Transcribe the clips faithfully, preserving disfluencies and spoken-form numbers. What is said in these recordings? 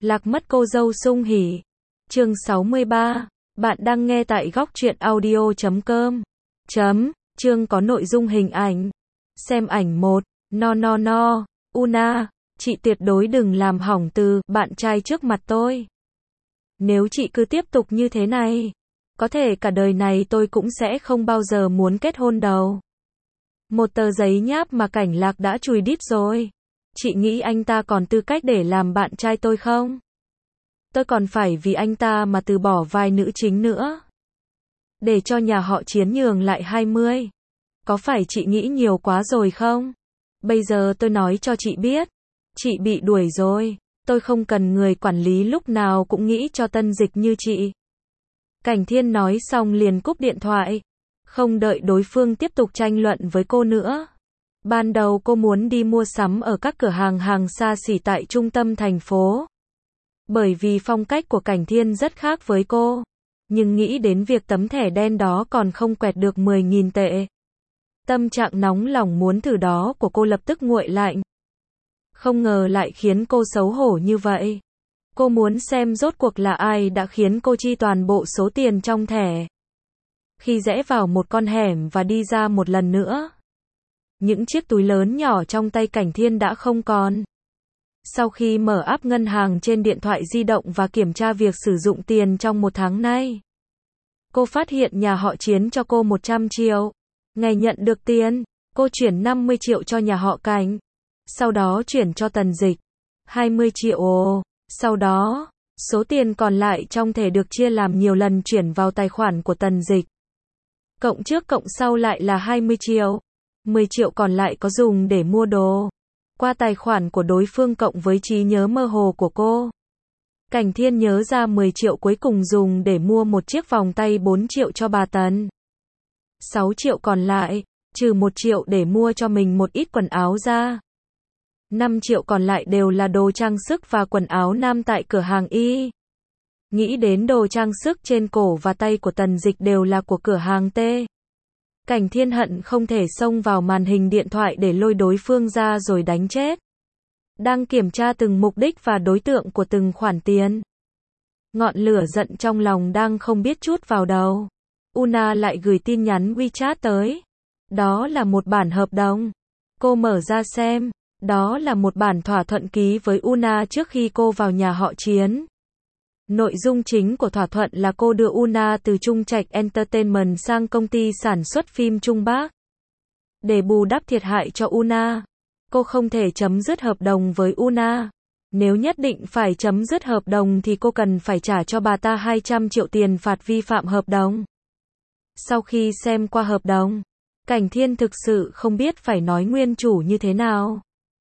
Lạc mất cô dâu sung hỉ. Chương sáu mươi ba. Bạn đang nghe tại góc truyện audio chấm com. Chấm, chương có nội dung hình ảnh. Xem ảnh một. No no no. Una, chị tuyệt đối đừng làm hỏng từ bạn trai trước mặt tôi. Nếu chị cứ tiếp tục như thế này, có thể cả đời này tôi cũng sẽ không bao giờ muốn kết hôn đâu. Một tờ giấy nháp mà Cảnh Lạc đã chùi đít rồi. Chị nghĩ anh ta còn tư cách để làm bạn trai tôi không? Tôi còn phải vì anh ta mà từ bỏ vai nữ chính nữa. Để cho nhà họ Chiến nhường lại hai mươi. Có phải chị nghĩ nhiều quá rồi không? Bây giờ tôi nói cho chị biết. Chị bị đuổi rồi. Tôi không cần người quản lý lúc nào cũng nghĩ cho Tân Dịch như chị. Cảnh Thiên nói xong liền cúp điện thoại. Không đợi đối phương tiếp tục tranh luận với cô nữa. Ban đầu cô muốn đi mua sắm ở các cửa hàng hàng xa xỉ tại trung tâm thành phố. Bởi vì phong cách của Cảnh Thiên rất khác với cô. Nhưng nghĩ đến việc tấm thẻ đen đó còn không quẹt được mười nghìn tệ. Tâm trạng nóng lòng muốn thử đó của cô lập tức nguội lạnh. Không ngờ lại khiến cô xấu hổ như vậy. Cô muốn xem rốt cuộc là ai đã khiến cô chi toàn bộ số tiền trong thẻ. Khi rẽ vào một con hẻm và đi ra một lần nữa, những chiếc túi lớn nhỏ trong tay Cảnh Thiên đã không còn. Sau khi mở app ngân hàng trên điện thoại di động và kiểm tra việc sử dụng tiền trong một tháng nay, cô phát hiện nhà họ Chiến cho cô một trăm triệu. Ngày nhận được tiền, cô chuyển năm mươi triệu cho nhà họ Cảnh. Sau đó chuyển cho Tần Dịch hai mươi triệu. Sau đó, số tiền còn lại trong thẻ được chia làm nhiều lần chuyển vào tài khoản của Tần Dịch. Cộng trước cộng sau lại là hai mươi triệu. mười triệu còn lại có dùng để mua đồ. Qua tài khoản của đối phương cộng với trí nhớ mơ hồ của cô, Cảnh Thiên nhớ ra mười triệu cuối cùng dùng để mua một chiếc vòng tay bốn triệu cho bà Tần. sáu triệu còn lại, trừ một triệu để mua cho mình một ít quần áo ra. năm triệu còn lại đều là đồ trang sức và quần áo nam tại cửa hàng Y. Nghĩ đến đồ trang sức trên cổ và tay của Tần Dịch đều là của cửa hàng T. Cảnh Thiên hận không thể xông vào màn hình điện thoại để lôi đối phương ra rồi đánh chết. Đang kiểm tra từng mục đích và đối tượng của từng khoản tiền. Ngọn lửa giận trong lòng đang không biết chút vào đầu. Una lại gửi tin nhắn WeChat tới. Đó là một bản hợp đồng. Cô mở ra xem. Đó là một bản thỏa thuận ký với Una trước khi cô vào nhà họ Chiến. Nội dung chính của thỏa thuận là cô đưa Una từ Trung Trạch Entertainment sang công ty sản xuất phim Trung Bắc. Để bù đắp thiệt hại cho Una, cô không thể chấm dứt hợp đồng với Una. Nếu nhất định phải chấm dứt hợp đồng thì cô cần phải trả cho bà ta hai trăm triệu tiền phạt vi phạm hợp đồng. Sau khi xem qua hợp đồng, Cảnh Thiên thực sự không biết phải nói nguyên chủ như thế nào.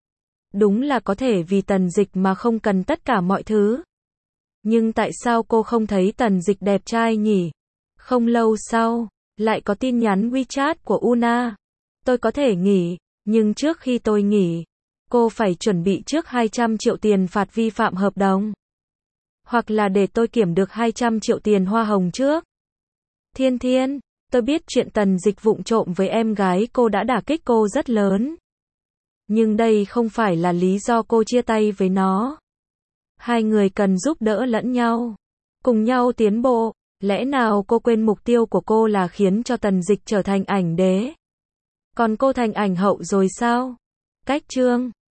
Đúng là có thể vì Tần Dịch mà không cần tất cả mọi thứ. Nhưng tại sao cô không thấy Tần Dịch đẹp trai nhỉ? Không lâu sau, lại có tin nhắn WeChat của Una. Tôi có thể nghỉ, nhưng trước khi tôi nghỉ, cô phải chuẩn bị trước hai trăm triệu tiền phạt vi phạm hợp đồng. Hoặc là để tôi kiểm được hai trăm triệu tiền hoa hồng trước. Thiên Thiên, tôi biết chuyện Tần Dịch vụng trộm với em gái cô đã đả kích cô rất lớn. Nhưng đây không phải là lý do cô chia tay với nó. Hai người cần giúp đỡ lẫn nhau, cùng nhau tiến bộ. Lẽ nào cô quên mục tiêu của cô là khiến cho Tần Dịch trở thành ảnh đế? Còn cô thành ảnh hậu rồi sao? Cách chương